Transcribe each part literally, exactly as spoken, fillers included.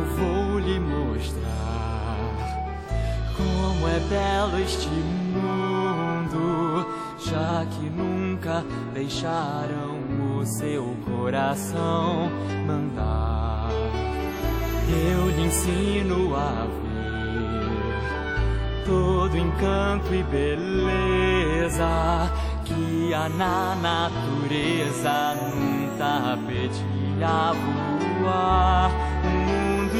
vou lhe mostrar como é belo este mundo, já que nunca deixaram o seu coração mandar. Eu lhe ensino a ver todo encanto e beleza que há na natureza, num tapete a voar. Um mundo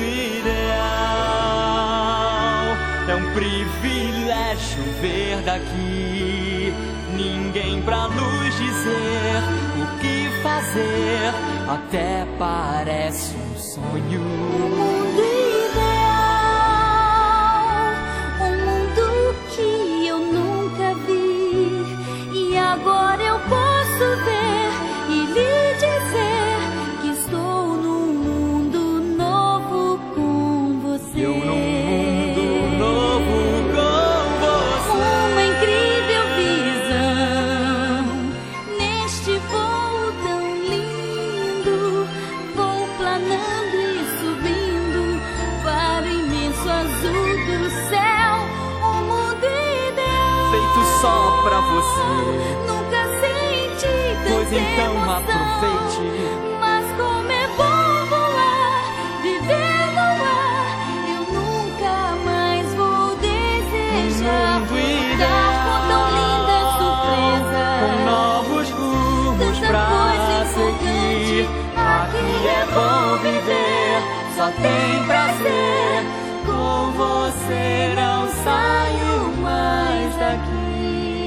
ideal é um privilégio ver daqui, ninguém pra nos dizer o que fazer, até parece um sonho. Um mundo ideal, um mundo que eu nunca vi, e agora eu posso ver e lhe dizer que estou num mundo novo com você. Eu num mundo novo com você. Uma incrível visão neste voo tão lindo, vou planando e subindo para o imenso azul do céu. Um mundo ideal Feito só pra você, nunca senti pois tanta então emoção. aproveite. Mas como é bom voar, viver no ar, eu nunca mais vou desejar Um mundo voltar com tão linda surpresa, com novos rumos tanta pra coisa seguir. importante. Aqui é bom viver, só tem prazer. Com você não saio mais daqui.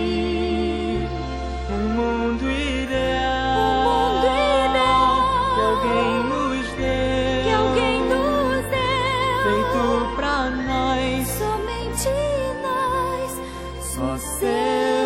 Um mundo ideal, Um mundo ideal que alguém nos deu, que alguém nos deu, feito pra nós, somente nós, só seu.